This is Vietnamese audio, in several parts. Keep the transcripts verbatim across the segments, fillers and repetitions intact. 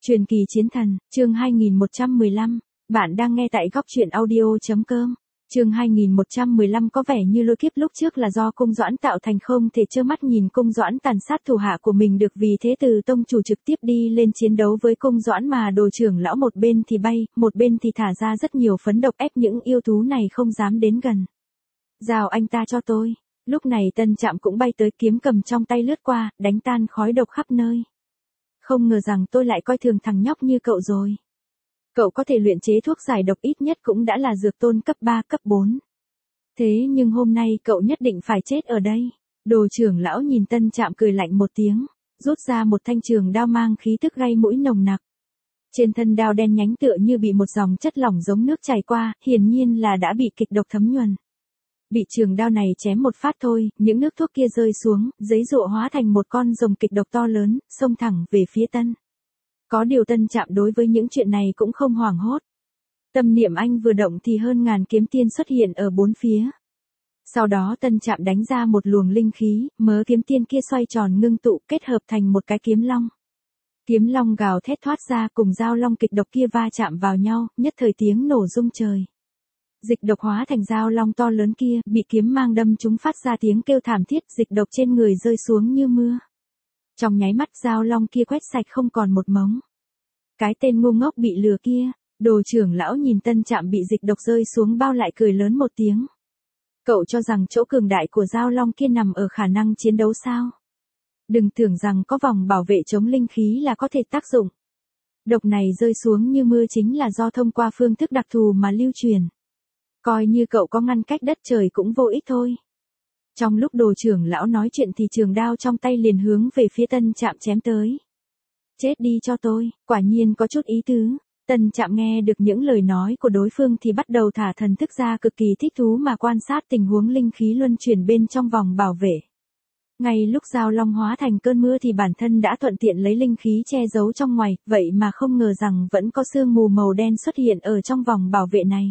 Truyền kỳ chiến thần, chương hai nghìn một trăm mười lăm, bạn đang nghe tại góc truyện audio.com. Chương hai nghìn một trăm mười lăm có vẻ như lôi kiếp lúc trước là do Cung Doãn tạo thành, không thể trơ mắt nhìn Cung Doãn tàn sát thủ hạ của mình được, vì thế Từ tông chủ trực tiếp đi lên chiến đấu với Cung Doãn, mà Đồ trưởng lão một bên thì bay, một bên thì thả ra rất nhiều phấn độc ép những yêu thú này không dám đến gần. Giao anh ta cho tôi. Lúc này Tân Trạm cũng bay tới, kiếm cầm trong tay lướt qua, đánh tan khói độc khắp nơi. Không ngờ rằng tôi lại coi thường thằng nhóc như cậu rồi. Cậu có thể luyện chế thuốc giải độc, ít nhất cũng đã là dược tôn cấp ba, cấp bốn. Thế nhưng hôm nay cậu nhất định phải chết ở đây. Đồ trưởng lão nhìn Tân Trạm cười lạnh một tiếng, rút ra một thanh trường đao mang khí tức gây mũi nồng nặc. Trên thân đao đen nhánh tựa như bị một dòng chất lỏng giống nước chảy qua, hiển nhiên là đã bị kịch độc thấm nhuần. Bị trường đao này chém một phát thôi, những nước thuốc kia rơi xuống, giấy rụa hóa thành một con rồng kịch độc to lớn, xông thẳng về phía Tân. Có điều Tân Trạm đối với những chuyện này cũng không hoảng hốt. Tâm niệm anh vừa động thì hơn ngàn kiếm tiên xuất hiện ở bốn phía. Sau đó Tân Trạm đánh ra một luồng linh khí, mớ kiếm tiên kia xoay tròn ngưng tụ, kết hợp thành một cái kiếm long. Kiếm long gào thét thoát ra, cùng dao long kịch độc kia va chạm vào nhau, nhất thời tiếng nổ rung trời. Dịch độc hóa thành dao long to lớn kia, bị kiếm mang đâm chúng phát ra tiếng kêu thảm thiết, dịch độc trên người rơi xuống như mưa. Trong nháy mắt dao long kia quét sạch không còn một mống. Cái tên ngu ngốc bị lừa kia. Đồ trưởng lão nhìn Tân Trạm bị dịch độc rơi xuống bao lại cười lớn một tiếng. Cậu cho rằng chỗ cường đại của dao long kia nằm ở khả năng chiến đấu sao? Đừng tưởng rằng có vòng bảo vệ chống linh khí là có thể tác dụng. Độc này rơi xuống như mưa chính là do thông qua phương thức đặc thù mà lưu truyền. Coi như cậu có ngăn cách đất trời cũng vô ích thôi. Trong lúc đồ trưởng lão nói chuyện thì trường đao trong tay liền hướng về phía Tân Trạm chém tới. Chết đi cho tôi, quả nhiên có chút ý tứ. Tân Trạm nghe được những lời nói của đối phương thì bắt đầu thả thần thức ra, cực kỳ thích thú mà quan sát tình huống linh khí luân chuyển bên trong vòng bảo vệ. Ngay lúc dao long hóa thành cơn mưa thì bản thân đã thuận tiện lấy linh khí che giấu trong ngoài, vậy mà không ngờ rằng vẫn có sương mù màu đen xuất hiện ở trong vòng bảo vệ này.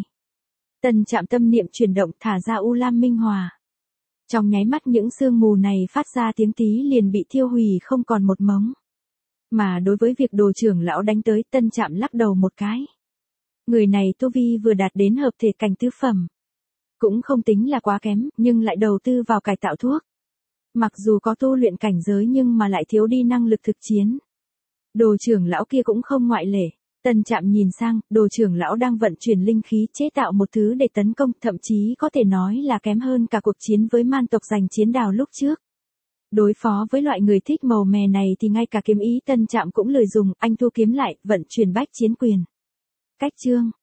Tân Trạm tâm niệm chuyển động, thả ra U Lam Minh Hòa. Trong nháy mắt những sương mù này phát ra tiếng tí liền bị thiêu hủy không còn một mống. Mà đối với việc đồ trưởng lão đánh tới, Tân Trạm lắc đầu một cái. Người này tu vi vừa đạt đến hợp thể cảnh tứ phẩm. Cũng không tính là quá kém, nhưng lại đầu tư vào cải tạo thuốc. Mặc dù có tu luyện cảnh giới nhưng mà lại thiếu đi năng lực thực chiến. Đồ trưởng lão kia cũng không ngoại lệ. Tân Trạm nhìn sang, đồ trưởng lão đang vận chuyển linh khí chế tạo một thứ để tấn công, thậm chí có thể nói là kém hơn cả cuộc chiến với man tộc giành chiến đào lúc trước. Đối phó với loại người thích màu mè này thì ngay cả kiếm ý Tân Trạm cũng lười dùng, anh thu kiếm lại, vận chuyển bách chiến quyền. Cách chương,